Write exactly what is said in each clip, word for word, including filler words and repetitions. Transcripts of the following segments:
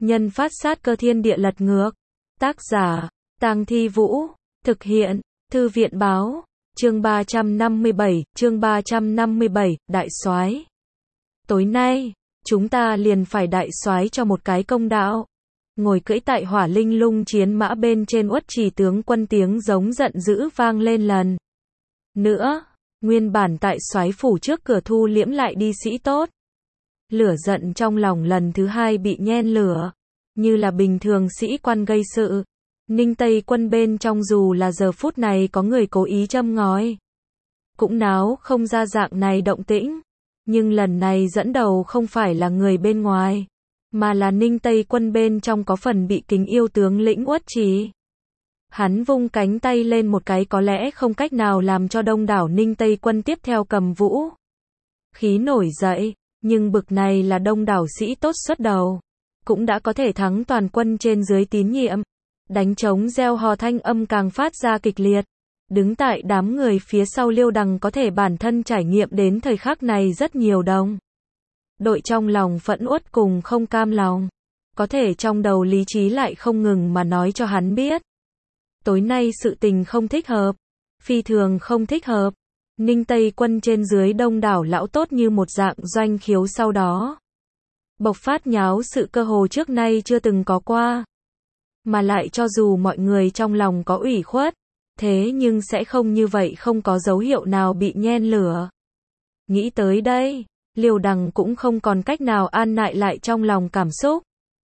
Nhân phát sát cơ thiên địa lật ngược. Tác giả, Tang Thi Vũ. Thực hiện, Thư viện báo. Chương ba trăm năm mươi bảy, chương ba trăm năm mươi bảy, đại soái. Tối nay, chúng ta liền phải đại soái cho một cái công đạo. Ngồi cưỡi tại hỏa linh lung chiến mã bên trên Uất Trì tướng quân tiếng giống giận dữ vang lên lần nữa. Nguyên bản tại soái phủ trước cửa thu liễm lại đi sĩ tốt. Lửa giận trong lòng lần thứ hai bị nhen lửa, như là bình thường sĩ quan gây sự. Ninh Tây quân bên trong dù là giờ phút này có người cố ý châm ngòi, cũng náo không ra dạng này động tĩnh. Nhưng lần này dẫn đầu không phải là người bên ngoài, mà là Ninh Tây quân bên trong có phần bị kính yêu tướng lĩnh Uất Trì. Hắn vung cánh tay lên một cái có lẽ không cách nào làm cho đông đảo Ninh Tây quân tiếp theo cầm vũ khí nổi dậy, nhưng bực này là đông đảo sĩ tốt xuất đầu, cũng đã có thể thắng toàn quân trên dưới tín nhiệm. Đánh trống reo hò thanh âm càng phát ra kịch liệt. Đứng tại đám người phía sau Liêu Đằng có thể bản thân trải nghiệm đến thời khắc này rất nhiều đồng đội trong lòng phẫn uất cùng không cam lòng. Có thể trong đầu lý trí lại không ngừng mà nói cho hắn biết. Tối nay sự tình không thích hợp. Phi thường không thích hợp. Ninh Tây quân trên dưới đông đảo lão tốt như một dạng doanh khiếu sau đó bộc phát nháo sự cơ hồ trước nay chưa từng có qua. Mà lại cho dù mọi người trong lòng có ủy khuất, thế nhưng sẽ không như vậy không có dấu hiệu nào bị nhen lửa. Nghĩ tới đây, Liêu Đằng cũng không còn cách nào an nại lại trong lòng cảm xúc.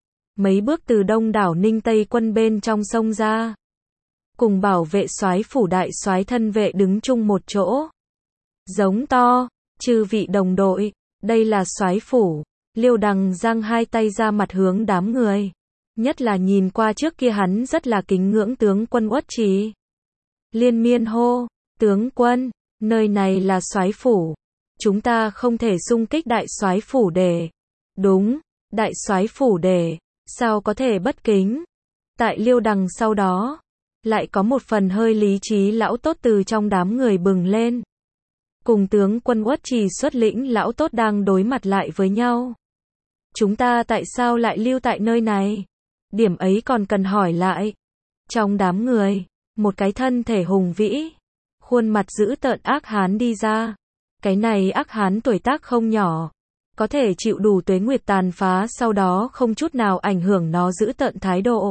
Mấy bước từ đông đảo Ninh Tây quân bên trong sông ra, cùng bảo vệ soái phủ đại soái thân vệ đứng chung một chỗ. Giống to, chư vị đồng đội, đây là soái phủ. Liêu Đằng giang hai tay ra mặt hướng đám người. Nhất là nhìn qua trước kia hắn rất là kính ngưỡng tướng quân Uất Trì. Liên miên hô, tướng quân, nơi này là soái phủ. Chúng ta không thể xung kích đại soái phủ để. Đúng, đại soái phủ để, sao có thể bất kính. Tại Liêu Đằng sau đó, lại có một phần hơi lý trí lão tốt từ trong đám người bừng lên. Cùng tướng quân Uất Trì xuất lĩnh lão tốt đang đối mặt lại với nhau. Chúng ta tại sao lại lưu tại nơi này? Điểm ấy còn cần hỏi lại. Trong đám người, một cái thân thể hùng vĩ, khuôn mặt dữ tợn ác hán đi ra. Cái này ác hán tuổi tác không nhỏ, có thể chịu đủ tuế nguyệt tàn phá sau đó không chút nào ảnh hưởng nó dữ tợn thái độ.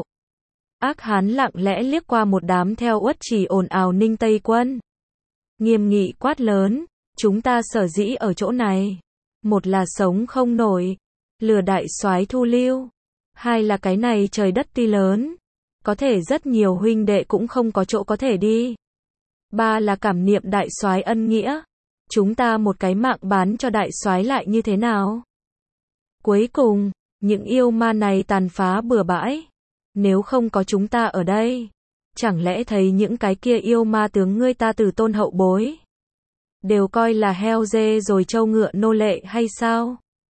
Ác hán lặng lẽ liếc qua một đám theo Uất Trì ồn ào Ninh Tây quân. Nghiêm nghị quát lớn, chúng ta sở dĩ ở chỗ này. Một là sống không nổi, lừa đại soái thu lưu. Hai là cái này trời đất tuy lớn, có thể rất nhiều huynh đệ cũng không có chỗ có thể đi. Ba là cảm niệm đại soái ân nghĩa. Chúng ta một cái mạng bán cho đại soái lại như thế nào? Cuối cùng, những yêu ma này tàn phá bừa bãi. Nếu không có chúng ta ở đây, chẳng lẽ thấy những cái kia yêu ma tướng ngươi ta từ tôn hậu bối đều coi là heo dê rồi trâu ngựa nô lệ hay sao?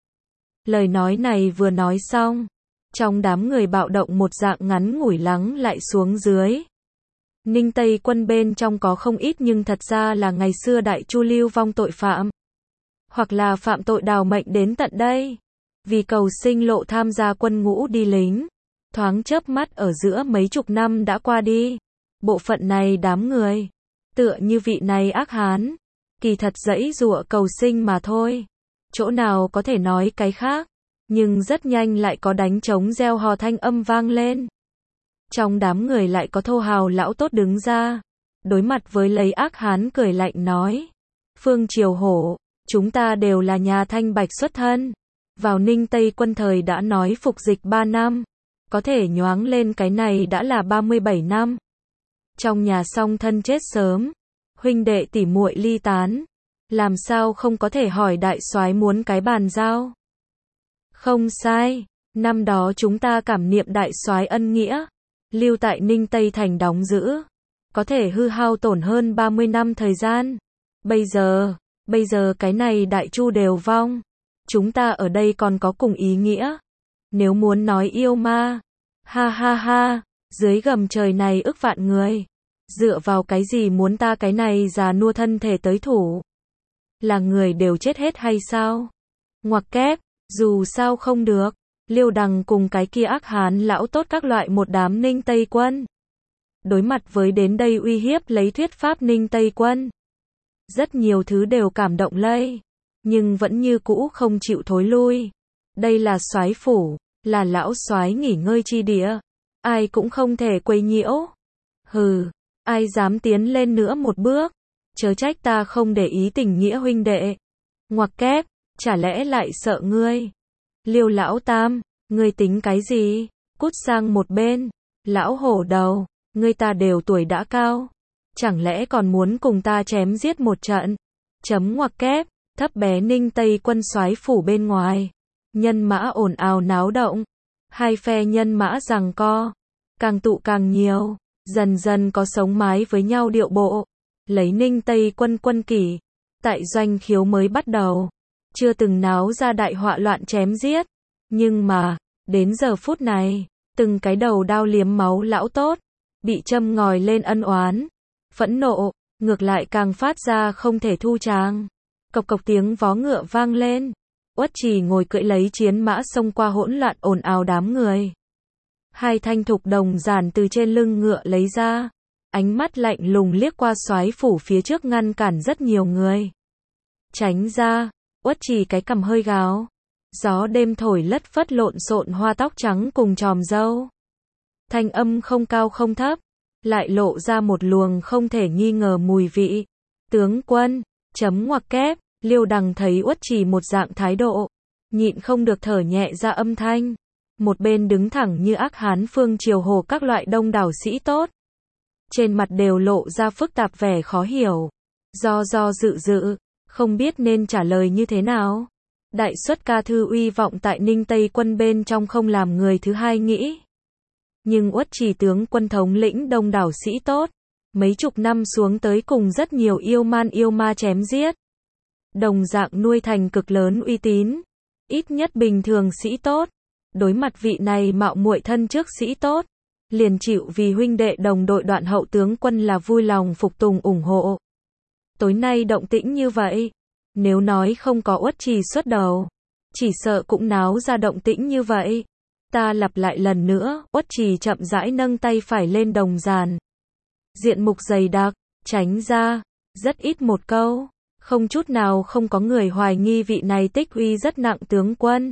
Lời nói này vừa nói xong, trong đám người bạo động một dạng ngắn ngủi lắng lại xuống dưới. Ninh Tây quân bên trong có không ít nhưng thật ra là ngày xưa đại chu lưu vong tội phạm. Hoặc là phạm tội đào mệnh đến tận đây. Vì cầu sinh lộ tham gia quân ngũ đi lính. Thoáng chớp mắt ở giữa mấy chục năm đã qua đi. Bộ phận này đám người, tựa như vị này ác hán, kỳ thật giãy giụa cầu sinh mà thôi. Chỗ nào có thể nói cái khác. Nhưng rất nhanh lại có đánh trống reo hò thanh âm vang lên. Trong đám người lại có thô hào lão tốt đứng ra. Đối mặt với lấy ác hán cười lạnh nói. Phương Triều Hổ, chúng ta đều là nhà thanh bạch xuất thân. Vào Ninh Tây quân thời đã nói phục dịch ba năm. Có thể nhoáng lên cái này đã là ba mươi bảy năm. Trong nhà song thân chết sớm. Huynh đệ tỉ muội ly tán. Làm sao không có thể hỏi đại soái muốn cái bàn giao? Không sai, năm đó chúng ta cảm niệm đại soái ân nghĩa, lưu tại Ninh Tây thành đóng giữ, có thể hư hao tổn hơn ba mươi năm thời gian. Bây giờ, bây giờ cái này đại chu đều vong, chúng ta ở đây còn có cùng ý nghĩa. Nếu muốn nói yêu ma, ha ha ha, dưới gầm trời này ức vạn người, dựa vào cái gì muốn ta cái này già nua thân thể tới thủ? Là người đều chết hết hay sao? Ngoặc kép. Dù sao không được, Liêu Đằng cùng cái kia ác hán lão tốt các loại một đám Ninh Tây quân. Đối mặt với đến đây uy hiếp lấy thuyết pháp Ninh Tây quân. Rất nhiều thứ đều cảm động lây, nhưng vẫn như cũ không chịu thối lui. Đây là soái phủ, là lão soái nghỉ ngơi chi địa, ai cũng không thể quấy nhiễu. Hừ, ai dám tiến lên nữa một bước, chớ trách ta không để ý tình nghĩa huynh đệ. Ngoặc kép, chả lẽ lại sợ ngươi? Liêu lão tam, ngươi tính cái gì? Cút sang một bên. Lão hổ đầu, ngươi ta đều tuổi đã cao, chẳng lẽ còn muốn cùng ta chém giết một trận? Chấm ngoặc kép, thấp bé Ninh Tây quân soái phủ bên ngoài, nhân mã ồn ào náo động, hai phe nhân mã giằng co, càng tụ càng nhiều, dần dần có sống mái với nhau điệu bộ. Lấy Ninh Tây quân quân kỷ, tại doanh khiếu mới bắt đầu, chưa từng náo ra đại họa loạn chém giết, nhưng mà đến giờ phút này, từng cái đầu đao liếm máu lão tốt, bị châm ngòi lên ân oán, phẫn nộ, ngược lại càng phát ra không thể thu tràng. Cộc cộc tiếng vó ngựa vang lên, Uất Trì ngồi cưỡi lấy chiến mã xông qua hỗn loạn ồn ào đám người. Hai thanh thục đồng giản từ trên lưng ngựa lấy ra, ánh mắt lạnh lùng liếc qua soái phủ phía trước ngăn cản rất nhiều người. Tránh ra, Uất Trì cái cằm hơi gáo. Gió đêm thổi lất phất lộn xộn hoa tóc trắng cùng tròm râu. Thanh âm không cao không thấp, lại lộ ra một luồng không thể nghi ngờ mùi vị. Tướng quân, chấm ngoặc kép, Liêu Đằng thấy Uất Trì một dạng thái độ, nhịn không được thở nhẹ ra âm thanh. Một bên đứng thẳng như ác hán phương triều hồ các loại đông đảo sĩ tốt. Trên mặt đều lộ ra phức tạp vẻ khó hiểu. Do do dự dự, không biết nên trả lời như thế nào. Đại xuất ca thư uy vọng tại Ninh Tây quân bên trong không làm người thứ hai nghĩ. Nhưng Uất Trì tướng quân thống lĩnh đông đảo sĩ tốt, mấy chục năm xuống tới cùng rất nhiều yêu man yêu ma chém giết. Đồng dạng nuôi thành cực lớn uy tín, ít nhất bình thường sĩ tốt. Đối mặt vị này mạo muội thân trước sĩ tốt, liền chịu vì huynh đệ đồng đội đoạn hậu tướng quân là vui lòng phục tùng ủng hộ. Tối nay động tĩnh như vậy, nếu nói không có Uất Trì xuất đầu, chỉ sợ cũng náo ra động tĩnh như vậy. Ta lặp lại lần nữa, Uất Trì chậm rãi nâng tay phải lên đồng giàn. Diện mục dày đặc, tránh ra, rất ít một câu, không chút nào không có người hoài nghi vị này tích uy rất nặng tướng quân.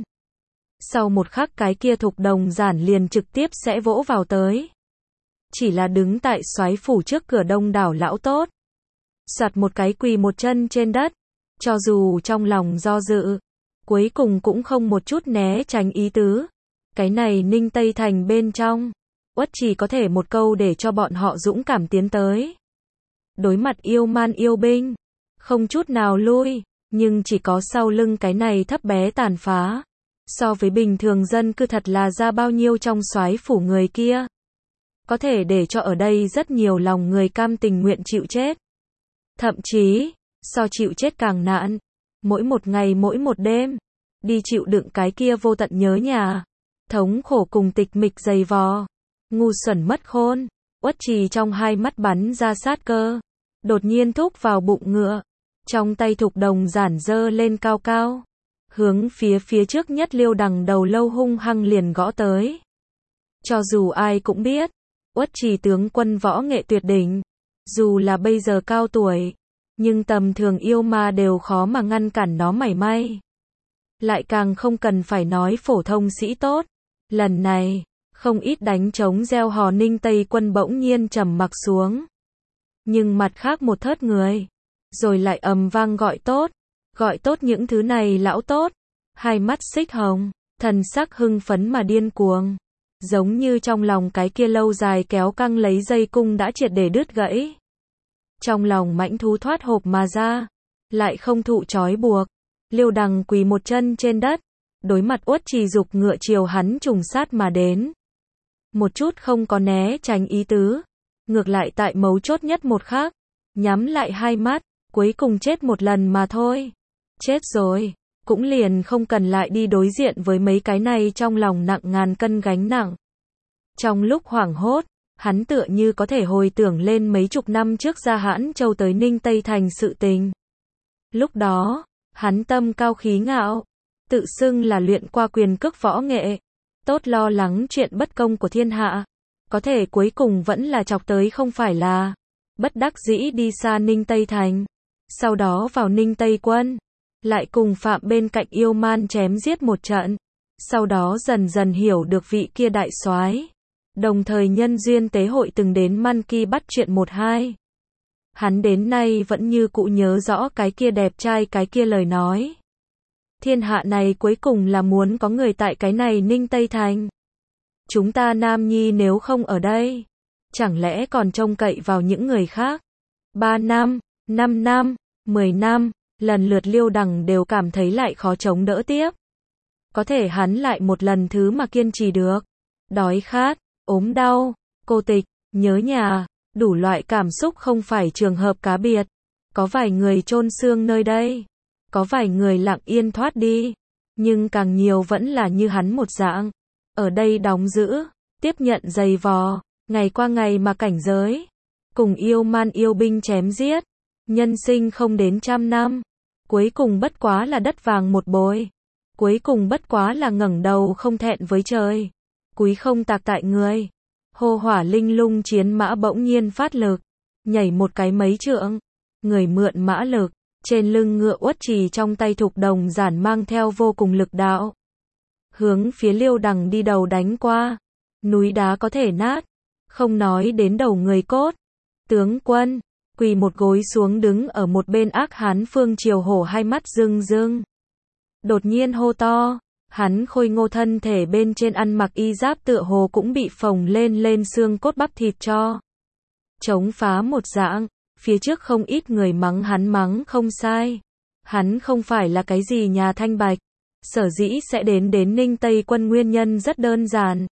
Sau một khắc cái kia thục đồng giản liền trực tiếp sẽ vỗ vào tới. Chỉ là đứng tại soái phủ trước cửa đông đảo lão tốt. Soạt một cái quỳ một chân trên đất. Cho dù trong lòng do dự, cuối cùng cũng không một chút né tránh ý tứ. Cái này Ninh Tây thành bên trong, Uất Trì có thể một câu để cho bọn họ dũng cảm tiến tới. Đối mặt yêu man yêu binh, không chút nào lui, nhưng chỉ có sau lưng cái này thấp bé tàn phá. So với bình thường dân cư thật là ra bao nhiêu trong soái phủ người kia. Có thể để cho ở đây rất nhiều lòng người cam tình nguyện chịu chết. Thậm chí, so chịu chết càng nạn. Mỗi một ngày mỗi một đêm, đi chịu đựng cái kia vô tận nhớ nhà. Thống khổ cùng tịch mịch dày vò. Ngu xuẩn mất khôn. Uất Trì trong hai mắt bắn ra sát cơ. Đột nhiên thúc vào bụng ngựa. Trong tay thục đồng giản dơ lên cao cao. Hướng phía phía trước nhất Liêu Đằng đầu lâu hung hăng liền gõ tới. Cho dù ai cũng biết, Uất Trì tướng quân võ nghệ tuyệt đỉnh, dù là bây giờ cao tuổi, nhưng tầm thường yêu ma đều khó mà ngăn cản nó mảy may. Lại càng không cần phải nói phổ thông sĩ tốt. Lần này, không ít đánh trống reo hò Ninh Tây quân bỗng nhiên trầm mặc xuống. Nhưng mặt khác một thớt người, rồi lại ầm vang gọi tốt. Gọi tốt những thứ này lão tốt, hai mắt xích hồng, thần sắc hưng phấn mà điên cuồng, giống như trong lòng cái kia lâu dài kéo căng lấy dây cung đã triệt để đứt gãy. Trong lòng mãnh thú thoát hộp mà ra, lại không thụ trói buộc. Liêu Đằng quỳ một chân trên đất, đối mặt Uất Trì dục ngựa chiều hắn trùng sát mà đến. Một chút không có né tránh ý tứ, ngược lại tại mấu chốt nhất một khắc, nhắm lại hai mắt, cuối cùng chết một lần mà thôi. Chết rồi, cũng liền không cần lại đi đối diện với mấy cái này trong lòng nặng ngàn cân gánh nặng. Trong lúc hoảng hốt, hắn tựa như có thể hồi tưởng lên mấy chục năm trước ra Hãn Châu tới Ninh Tây thành sự tình. Lúc đó, hắn tâm cao khí ngạo, tự xưng là luyện qua quyền cước võ nghệ, tốt lo lắng chuyện bất công của thiên hạ. Có thể cuối cùng vẫn là chọc tới không phải là. Bất đắc dĩ đi xa Ninh Tây Thành. Sau đó vào Ninh Tây Quân. Lại cùng Phạm bên cạnh Yêu Man chém giết một trận. Sau đó dần dần hiểu được vị kia đại soái. Đồng thời nhân duyên tế hội từng đến Man Ki bắt chuyện một hai. Hắn đến nay vẫn như cụ nhớ rõ cái kia đẹp trai cái kia lời nói. Thiên hạ này cuối cùng là muốn có người tại cái này Ninh Tây Thành. Chúng ta Nam Nhi nếu không ở đây, chẳng lẽ còn trông cậy vào những người khác. Ba năm, năm năm, mười năm, lần lượt Liêu Đằng đều cảm thấy lại khó chống đỡ tiếp. Có thể hắn lại một lần thứ mà kiên trì được. Đói khát, ốm đau, cô tịch, nhớ nhà, đủ loại cảm xúc không phải trường hợp cá biệt. Có vài người chôn xương nơi đây. Có vài người lặng yên thoát đi. Nhưng càng nhiều vẫn là như hắn một dạng. Ở đây đóng giữ, tiếp nhận giày vò, ngày qua ngày mà cảnh giới. Cùng yêu man yêu binh chém giết. Nhân sinh không đến trăm năm. Cuối cùng bất quá là đất vàng một bồi. Cuối cùng bất quá là ngẩng đầu không thẹn với trời. Cúi không tạc tại người. Hô hỏa linh lung chiến mã bỗng nhiên phát lực. Nhảy một cái mấy trượng. Người mượn mã lực. Trên lưng ngựa uất trì trong tay thục đồng giản mang theo vô cùng lực đạo. Hướng phía Liêu Đằng đi đầu đánh qua. Núi đá có thể nát. Không nói đến đầu người cốt. Tướng quân. Quỳ một gối xuống đứng ở một bên ác hán Phương Triều Hổ hai mắt rưng rưng. Đột nhiên hô to. Hắn khôi ngô thân thể bên trên ăn mặc y giáp tựa hồ cũng bị phồng lên lên xương cốt bắp thịt cho. Chống phá một dạng. Phía trước không ít người mắng hắn mắng không sai. Hắn không phải là cái gì nhà thanh bạch. Sở dĩ sẽ đến đến Ninh Tây Quân nguyên nhân rất đơn giản.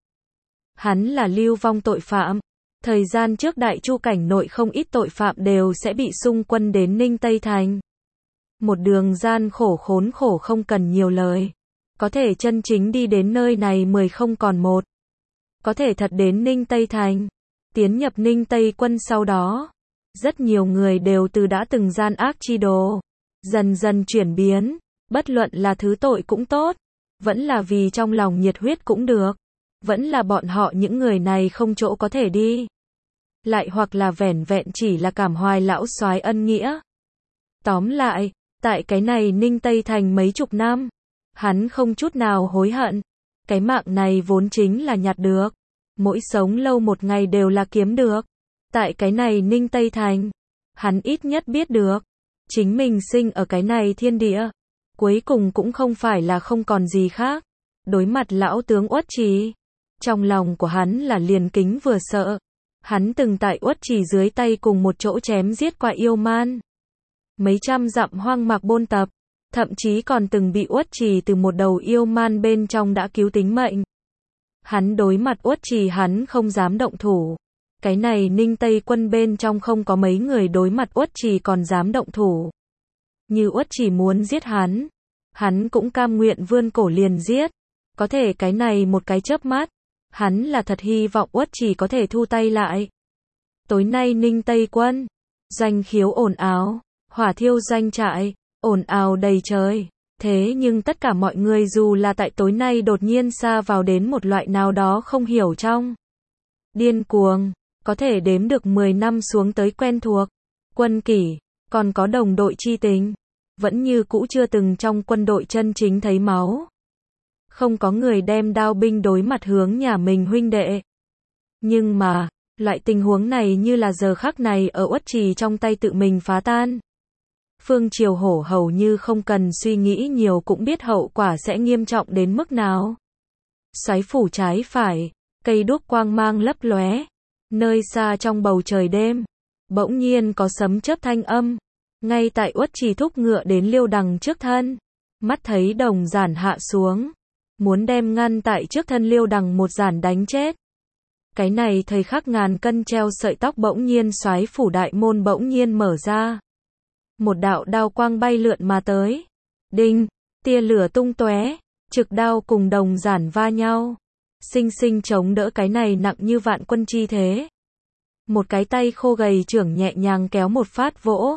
Hắn là lưu vong tội phạm. Thời gian trước Đại Chu cảnh nội không ít tội phạm đều sẽ bị xung quân đến Ninh Tây Thành. Một đường gian khổ khốn khổ không cần nhiều lời. Có thể chân chính đi đến nơi này mười không còn một. Có thể thật đến Ninh Tây Thành. Tiến nhập Ninh Tây Quân sau đó. Rất nhiều người đều từ đã từng gian ác chi đồ. Dần dần chuyển biến. Bất luận là thứ tội cũng tốt. Vẫn là vì trong lòng nhiệt huyết cũng được. Vẫn là bọn họ những người này không chỗ có thể đi. Lại hoặc là vẻn vẹn chỉ là cảm hoài lão soái ân nghĩa. Tóm lại, tại cái này Ninh Tây Thành mấy chục năm. Hắn không chút nào hối hận. Cái mạng này vốn chính là nhặt được. Mỗi sống lâu một ngày đều là kiếm được. Tại cái này Ninh Tây Thành. Hắn ít nhất biết được. Chính mình sinh ở cái này thiên địa. Cuối cùng cũng không phải là không còn gì khác. Đối mặt lão tướng Uất Trì. Trong lòng của hắn là liền kính vừa sợ. Hắn từng tại Uất Trì dưới tay cùng một chỗ chém giết qua yêu man. Mấy trăm dặm hoang mạc bôn tập. Thậm chí còn từng bị Uất Trì từ một đầu yêu man bên trong đã cứu tính mệnh. Hắn đối mặt Uất Trì hắn không dám động thủ. Cái này Ninh Tây Quân bên trong không có mấy người đối mặt Uất Trì còn dám động thủ. Như Uất Trì muốn giết hắn. Hắn cũng cam nguyện vươn cổ liền giết. Có thể cái này một cái chớp mắt. Hắn là thật hy vọng Uất Trì có thể thu tay lại. Tối nay Ninh Tây Quân. Doanh khiếu ồn ào. Hỏa thiêu doanh trại. Ồn ào đầy trời. Thế nhưng tất cả mọi người dù là tại tối nay đột nhiên sa vào đến một loại nào đó không hiểu trong. Điên cuồng. Có thể đếm được mười năm xuống tới quen thuộc. Quân kỷ. Còn có đồng đội chi tình. Vẫn như cũ chưa từng trong quân đội chân chính thấy máu. Không có người đem đao binh đối mặt hướng nhà mình huynh đệ. Nhưng mà, loại tình huống này như là giờ khắc này ở Uất Trì trong tay tự mình phá tan. Phương Triều Hổ hầu như không cần suy nghĩ nhiều cũng biết hậu quả sẽ nghiêm trọng đến mức nào. Xoáy phủ trái phải, cây đuốc quang mang lấp lóe. Nơi xa trong bầu trời đêm, bỗng nhiên có sấm chớp thanh âm. Ngay tại Uất Trì thúc ngựa đến Liêu Đằng trước thân. Mắt thấy đồng giản hạ xuống. Muốn đem ngăn tại trước thân Liêu Đằng một giản đánh chết. Cái này thời khắc ngàn cân treo sợi tóc bỗng nhiên xoáy phủ đại môn bỗng nhiên mở ra. Một đạo đao quang bay lượn mà tới. Đinh, tia lửa tung tóe, trực đao cùng đồng giản va nhau. Sinh sinh chống đỡ cái này nặng như vạn quân chi thế. Một cái tay khô gầy trưởng nhẹ nhàng kéo một phát vỗ.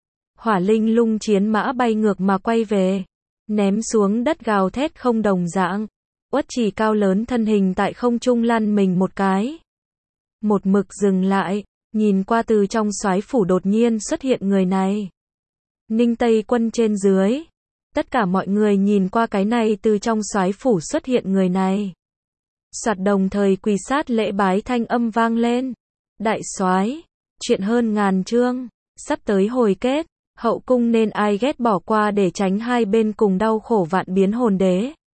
Hỏa linh lung chiến mã bay ngược mà quay về. Ném xuống đất gào thét không đồng dạng. Uất Trì cao lớn thân hình tại không trung lăn mình một cái. Một mực dừng lại, nhìn qua từ trong soái phủ đột nhiên xuất hiện người này. Ninh Tây quân trên dưới. Tất cả mọi người nhìn qua cái này từ trong soái phủ xuất hiện người này. Soạt đồng thời quỳ sát lễ bái thanh âm vang lên. Đại soái, chuyện hơn ngàn chương, sắp tới hồi kết, hậu cung nên ai ghét bỏ qua để tránh hai bên cùng đau khổ vạn biến hồn đế.